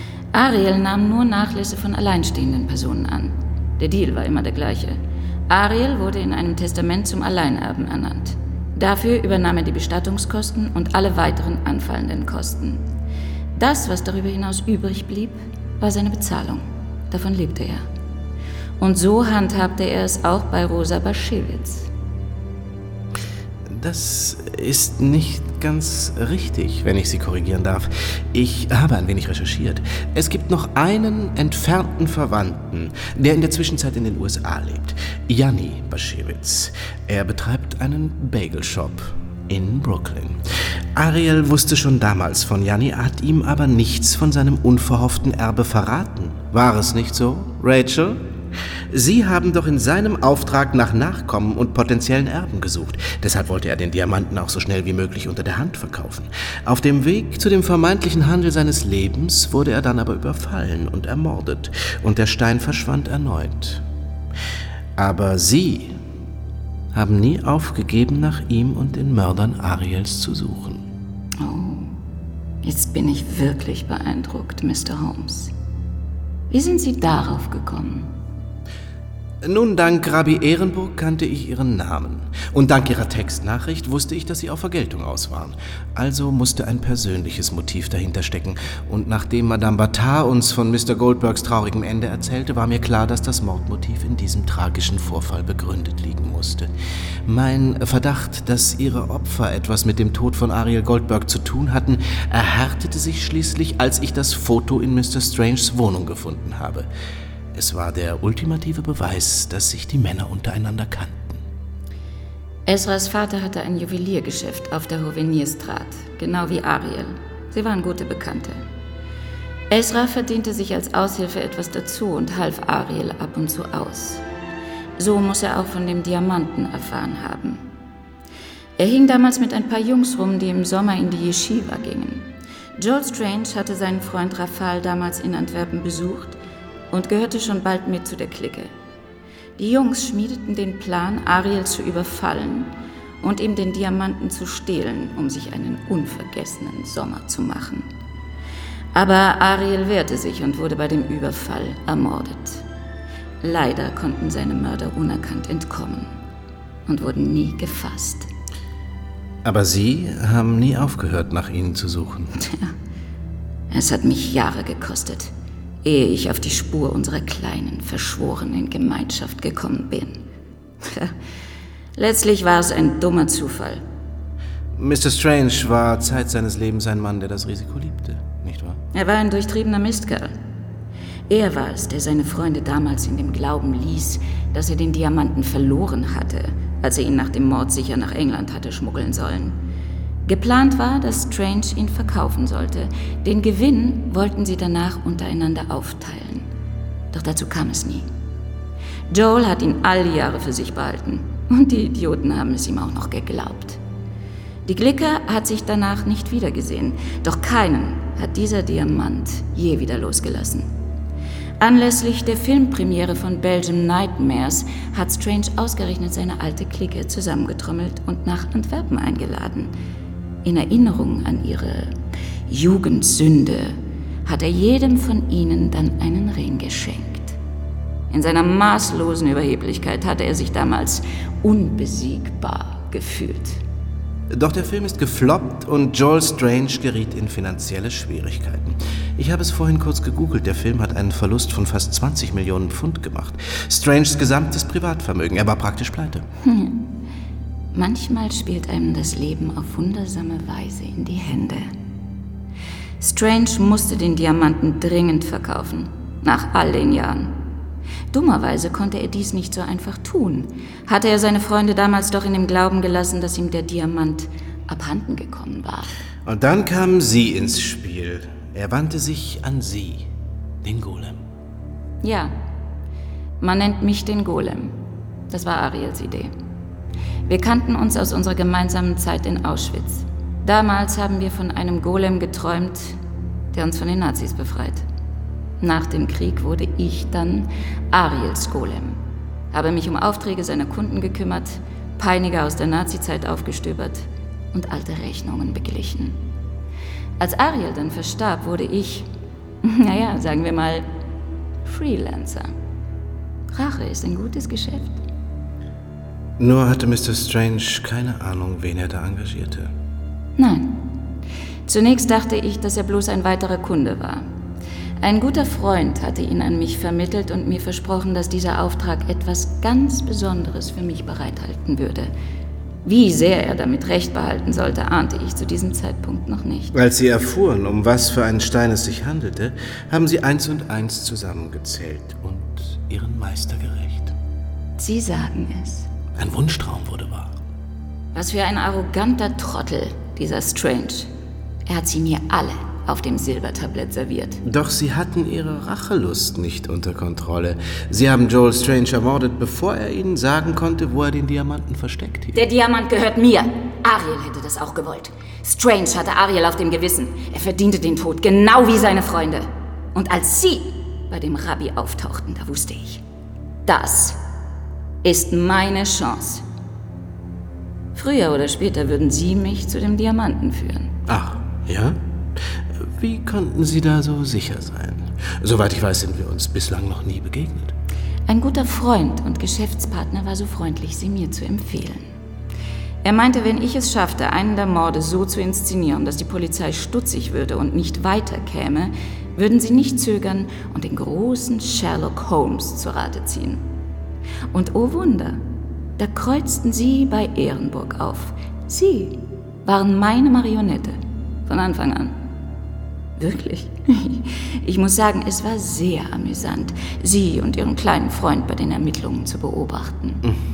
Ariel nahm nur Nachlässe von alleinstehenden Personen an. Der Deal war immer der gleiche. Ariel wurde in einem Testament zum Alleinerben ernannt. Dafür übernahm er die Bestattungskosten und alle weiteren anfallenden Kosten. Das, was darüber hinaus übrig blieb, war seine Bezahlung. Davon lebte er. Und so handhabte er es auch bei Rosa Waschewitz. Das ist nicht ganz richtig, wenn ich Sie korrigieren darf. Ich habe ein wenig recherchiert. Es gibt noch einen entfernten Verwandten, der in der Zwischenzeit in den U S A lebt. Janni Waschewitz. Er betreibt einen Bagel-Shop in Brooklyn. Ariel wusste schon damals von Janni, hat ihm aber nichts von seinem unverhofften Erbe verraten. War es nicht so, Rachel? Sie haben doch in seinem Auftrag nach Nachkommen und potenziellen Erben gesucht. Deshalb wollte er den Diamanten auch so schnell wie möglich unter der Hand verkaufen. Auf dem Weg zu dem vermeintlichen Handel seines Lebens wurde er dann aber überfallen und ermordet. Und der Stein verschwand erneut. Aber Sie haben nie aufgegeben, nach ihm und den Mördern Ariels zu suchen. Oh, jetzt bin ich wirklich beeindruckt, Mister Holmes. Wie sind Sie darauf gekommen? Nun, dank Rabbi Ehrenburg kannte ich ihren Namen. Und dank ihrer Textnachricht wusste ich, dass sie auf Vergeltung aus waren. Also musste ein persönliches Motiv dahinter stecken. Und nachdem Madame Battard uns von Mister Goldbergs traurigem Ende erzählte, war mir klar, dass das Mordmotiv in diesem tragischen Vorfall begründet liegen musste. Mein Verdacht, dass ihre Opfer etwas mit dem Tod von Ariel Goldberg zu tun hatten, erhärtete sich schließlich, als ich das Foto in Mister Stranges Wohnung gefunden habe. Es war der ultimative Beweis, dass sich die Männer untereinander kannten. Ezras Vater hatte ein Juweliergeschäft auf der Houvenierstraße, genau wie Ariel. Sie waren gute Bekannte. Ezra verdiente sich als Aushilfe etwas dazu und half Ariel ab und zu aus. So muss er auch von dem Diamanten erfahren haben. Er hing damals mit ein paar Jungs rum, die im Sommer in die Yeshiva gingen. Joel Strange hatte seinen Freund Rafal damals in Antwerpen besucht und gehörte schon bald mit zu der Clique. Die Jungs schmiedeten den Plan, Ariel zu überfallen und ihm den Diamanten zu stehlen, um sich einen unvergessenen Sommer zu machen. Aber Ariel wehrte sich und wurde bei dem Überfall ermordet. Leider konnten seine Mörder unerkannt entkommen. und wurden nie gefasst. Aber Sie haben nie aufgehört, nach ihnen zu suchen. Tja, es hat mich Jahre gekostet, ehe ich auf die Spur unserer kleinen, verschworenen Gemeinschaft gekommen bin. Letztlich war es ein dummer Zufall. Mister Strange war Zeit seines Lebens ein Mann, der das Risiko liebte, nicht wahr? Er war ein durchtriebener Mistkerl. Er war es, der seine Freunde damals in dem Glauben ließ, dass er den Diamanten verloren hatte, als er ihn nach dem Mord sicher nach England hatte schmuggeln sollen. Geplant war, dass Strange ihn verkaufen sollte. Den Gewinn wollten sie danach untereinander aufteilen. Doch dazu kam es nie. Joel hat ihn all die Jahre für sich behalten. Und die Idioten haben es ihm auch noch geglaubt. Die Glicker hat sich danach nicht wiedergesehen. Doch keinen hat dieser Diamant je wieder losgelassen. Anlässlich der Filmpremiere von Belgium Nightmares hat Strange ausgerechnet seine alte Clique zusammengetrommelt und nach Antwerpen eingeladen. In Erinnerung an ihre Jugendsünde hat er jedem von ihnen dann einen Ring geschenkt. In seiner maßlosen Überheblichkeit hatte er sich damals unbesiegbar gefühlt. Doch der Film ist gefloppt und Joel Strange geriet in finanzielle Schwierigkeiten. Ich habe es vorhin kurz gegoogelt. Der Film hat einen Verlust von fast zwanzig Millionen Pfund gemacht. Stranges gesamtes Privatvermögen. Er war praktisch pleite. Hm. Manchmal spielt einem das Leben auf wundersame Weise in die Hände. Strange musste den Diamanten dringend verkaufen. Nach all den Jahren. Dummerweise konnte er dies nicht so einfach tun. Hatte er seine Freunde damals doch in dem Glauben gelassen, dass ihm der Diamant abhanden gekommen war. Und dann kamen Sie ins Spiel. Er wandte sich an Sie, den Golem. Ja, man nennt mich den Golem. Das war Ariels Idee. Wir kannten uns aus unserer gemeinsamen Zeit in Auschwitz. Damals haben wir von einem Golem geträumt, der uns von den Nazis befreit. Nach dem Krieg wurde ich dann Ariels Golem, habe mich um Aufträge seiner Kunden gekümmert, Peiniger aus der Nazizeit aufgestöbert und alte Rechnungen beglichen. Als Ariel dann verstarb, wurde ich, naja, sagen wir mal, Freelancer. Rache ist ein gutes Geschäft. Nur hatte Mister Strange keine Ahnung, wen er da engagierte. Nein. Zunächst dachte ich, dass er bloß ein weiterer Kunde war. Ein guter Freund hatte ihn an mich vermittelt und mir versprochen, dass dieser Auftrag etwas ganz Besonderes für mich bereithalten würde. Wie sehr er damit Recht behalten sollte, ahnte ich zu diesem Zeitpunkt noch nicht. Als Sie erfuhren, um was für einen Stein es sich handelte, haben Sie eins und eins zusammengezählt und Ihren Meister gerecht. Sie sagen es. Ein Wunschtraum wurde wahr. Was für ein arroganter Trottel, dieser Strange. Er hat sie mir alle auf dem Silbertablett serviert. Doch Sie hatten Ihre Rachelust nicht unter Kontrolle. Sie haben Joel Strange ermordet, bevor er Ihnen sagen konnte, wo er den Diamanten versteckt hielt. Der Diamant gehört mir. Ariel hätte das auch gewollt. Strange hatte Ariel auf dem Gewissen. Er verdiente den Tod, genau wie seine Freunde. Und als Sie bei dem Rabbi auftauchten, da wusste ich, das ist meine Chance. Früher oder später würden Sie mich zu dem Diamanten führen. Ach, ja? Wie konnten Sie da so sicher sein? Soweit ich weiß, sind wir uns bislang noch nie begegnet. Ein guter Freund und Geschäftspartner war so freundlich, sie mir zu empfehlen. Er meinte, wenn ich es schaffte, einen der Morde so zu inszenieren, dass die Polizei stutzig würde und nicht weiterkäme, würden sie nicht zögern und den großen Sherlock Holmes zu Rate ziehen. Und oh Wunder, da kreuzten sie bei Ehrenburg auf. Sie waren meine Marionette, von Anfang an. Wirklich. Ich muss sagen, es war sehr amüsant, Sie und Ihren kleinen Freund bei den Ermittlungen zu beobachten.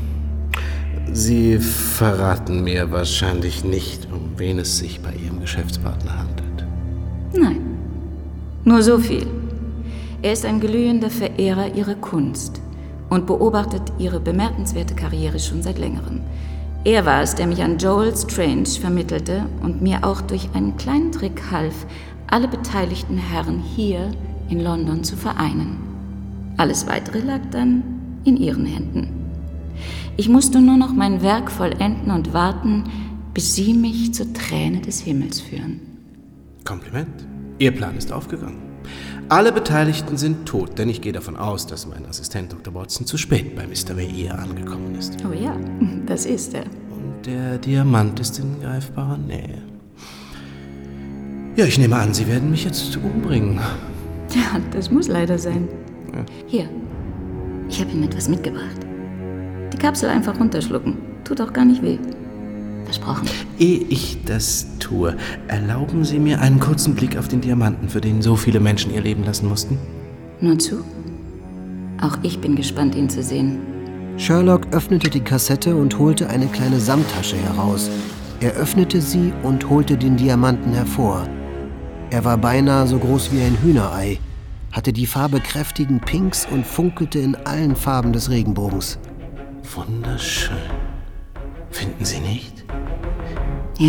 Sie verraten mir wahrscheinlich nicht, um wen es sich bei Ihrem Geschäftspartner handelt. Nein, nur so viel. Er ist ein glühender Verehrer Ihrer Kunst und beobachtet Ihre bemerkenswerte Karriere schon seit längerem. Er war es, der mich an Joel Strange vermittelte und mir auch durch einen kleinen Trick half, alle beteiligten Herren hier in London zu vereinen. Alles Weitere lag dann in Ihren Händen. Ich musste nur noch mein Werk vollenden und warten, bis Sie mich zur Träne des Himmels führen. Kompliment. Ihr Plan ist aufgegangen. Alle Beteiligten sind tot, denn ich gehe davon aus, dass mein Assistent Doktor Watson zu spät bei Mister Meir angekommen ist. Oh ja, das ist er. Und der Diamant ist in greifbarer Nähe. Ja, ich nehme an, Sie werden mich jetzt umbringen. Ja, das muss leider sein. Ja. Hier, ich habe Ihnen etwas mitgebracht. Die Kapsel einfach runterschlucken. Tut auch gar nicht weh. Versprochen. Ehe ich das tue, erlauben Sie mir einen kurzen Blick auf den Diamanten, für den so viele Menschen ihr Leben lassen mussten? Nur zu. Auch ich bin gespannt, ihn zu sehen. Sherlock öffnete die Kassette und holte eine kleine Samttasche heraus. Er öffnete sie und holte den Diamanten hervor. Er war beinahe so groß wie ein Hühnerei, hatte die Farbe kräftigen Pinks und funkelte in allen Farben des Regenbogens. Wunderschön. Finden Sie nicht? Ja.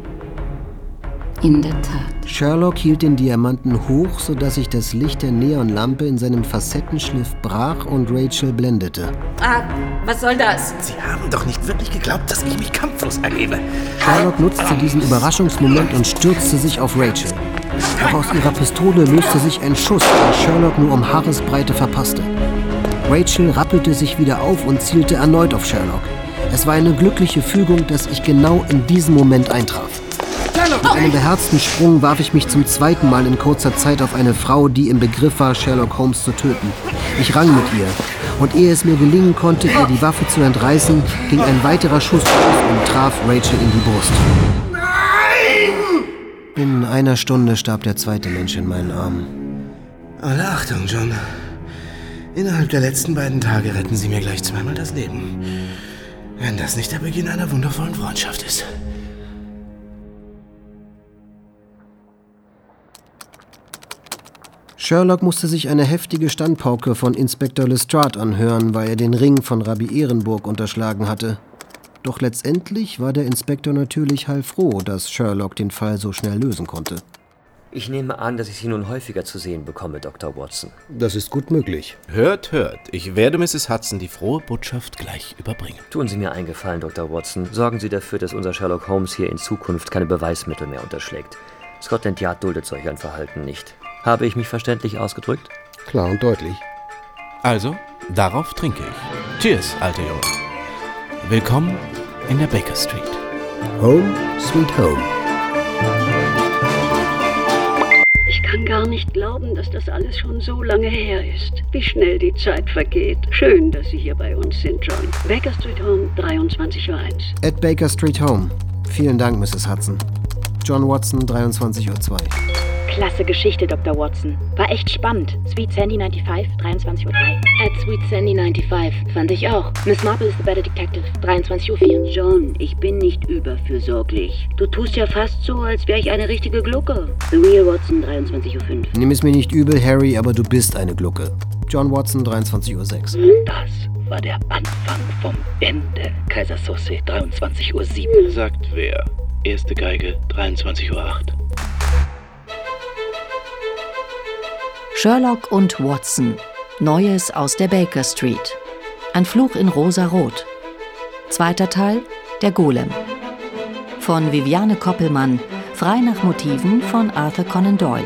In der Tat. Sherlock hielt den Diamanten hoch, sodass sich das Licht der Neonlampe in seinem Facettenschliff brach und Rachel blendete. Ah, was soll das? Sie haben doch nicht wirklich geglaubt, dass ich mich kampflos ergebe. Sherlock nutzte diesen Überraschungsmoment und stürzte sich auf Rachel. Doch aus ihrer Pistole löste sich ein Schuss, den Sherlock nur um Haaresbreite verpasste. Rachel rappelte sich wieder auf und zielte erneut auf Sherlock. Es war eine glückliche Fügung, dass ich genau in diesem Moment eintraf. Mit einem beherzten Sprung warf ich mich zum zweiten Mal in kurzer Zeit auf eine Frau, die im Begriff war, Sherlock Holmes zu töten. Ich rang mit ihr, und ehe es mir gelingen konnte, ihr die Waffe zu entreißen, ging ein weiterer Schuss auf und traf Rachel in die Brust. Nein! Binnen einer Stunde starb der zweite Mensch in meinen Armen. Alle Achtung, John. Innerhalb der letzten beiden Tage retten Sie mir gleich zweimal das Leben. Wenn das nicht der Beginn einer wundervollen Freundschaft ist. Sherlock musste sich eine heftige Standpauke von Inspektor Lestrade anhören, weil er den Ring von Rabbi Ehrenburg unterschlagen hatte. Doch letztendlich war der Inspektor natürlich heilfroh, dass Sherlock den Fall so schnell lösen konnte. Ich nehme an, dass ich Sie nun häufiger zu sehen bekomme, Doktor Watson. Das ist gut möglich. Hört, hört. Ich werde Misses Hudson die frohe Botschaft gleich überbringen. Tun Sie mir einen Gefallen, Doktor Watson. Sorgen Sie dafür, dass unser Sherlock Holmes hier in Zukunft keine Beweismittel mehr unterschlägt. Scotland Yard duldet solch ein Verhalten nicht. Habe ich mich verständlich ausgedrückt? Klar und deutlich. Also, darauf trinke ich. Cheers, alter Junge. Willkommen in der Baker Street. Home, sweet home. Ich kann gar nicht glauben, dass das alles schon so lange her ist. Wie schnell die Zeit vergeht. Schön, dass Sie hier bei uns sind, John. Baker Street Home, dreiundzwanzig Uhr eins. At Baker Street Home. Vielen Dank, Misses Hudson. John Watson, dreiundzwanzig Uhr zwei. Klasse Geschichte, Doktor Watson. War echt spannend. Sweet Sandy fünfundneunzig, dreiundzwanzig Uhr drei. At Sweet Sandy fünfundneunzig, fand ich auch. Miss Marple is the better detective, dreiundzwanzig Uhr vier. John, ich bin nicht überfürsorglich. Du tust ja fast so, als wäre ich eine richtige Glucke. The Real Watson, dreiundzwanzig Uhr fünf. Nimm es mir nicht übel, Harry, aber du bist eine Glucke. John Watson, dreiundzwanzig Uhr sechs. Das war der Anfang vom Ende. Kaiser Soze, dreiundzwanzig Uhr sieben. Sagt wer? Erste Geige, dreiundzwanzig Uhr acht. Sherlock und Watson. Neues aus der Baker Street. Ein Fluch in rosa-rot. Zweiter Teil, der Golem. Von Viviane Koppelmann, frei nach Motiven von Arthur Conan Doyle.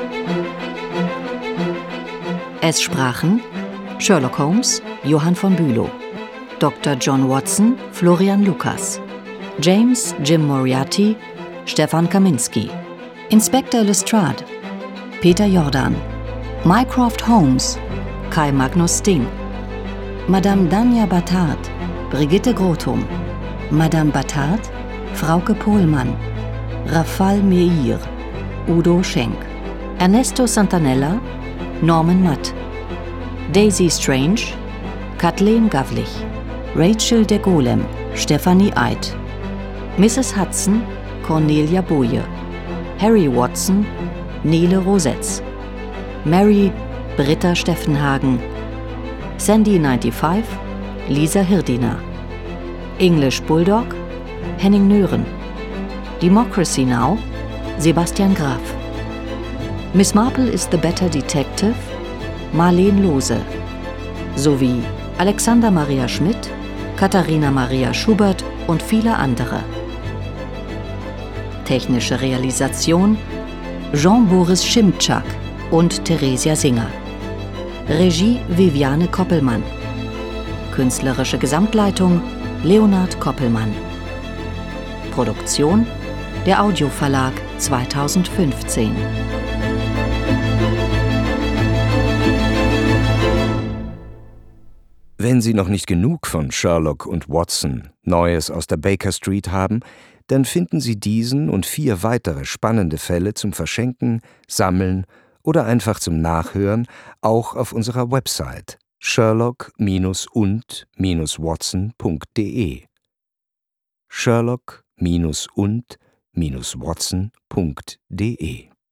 Es sprachen Sherlock Holmes, Johann von Bülow. Doktor John Watson, Florian Lukas. James Jim Moriarty, Stefan Kaminski. Inspektor Lestrade, Peter Jordan. Mycroft Holmes, Kai Magnus Sting. Madame Danja Battard, Brigitte Grothum. Madame Battard, Frauke Pohlmann. Rafal Meir, Udo Schenk. Ernesto Santanella, Norman Matt. Daisy Strange, Kathleen Gavlich. Rachel der Golem, Stephanie Eid. Misses Hudson, Cornelia Boje. Harry Watson, Nele Rosetz. Mary, Britta Steffenhagen. Sandy fünfundneunzig, Lisa Hirdiner. English Bulldog, Henning Nören. Democracy Now!, Sebastian Graf. Miss Marple is the better detective, Marleen Lohse. Sowie Alexander Maria Schmidt, Katharina Maria Schubert und viele andere. Technische Realisation Jean-Boris Schimczak, und Theresia Singer. Regie Viviane Koppelmann. Künstlerische Gesamtleitung Leonhard Koppelmann. Produktion der Audioverlag zweitausendfünfzehn. Wenn Sie noch nicht genug von Sherlock und Watson, Neues aus der Baker Street haben, dann finden Sie diesen und vier weitere spannende Fälle zum Verschenken, Sammeln oder einfach zum Nachhören auch auf unserer Website sherlock und watson punkt de. sherlock und watson punkt de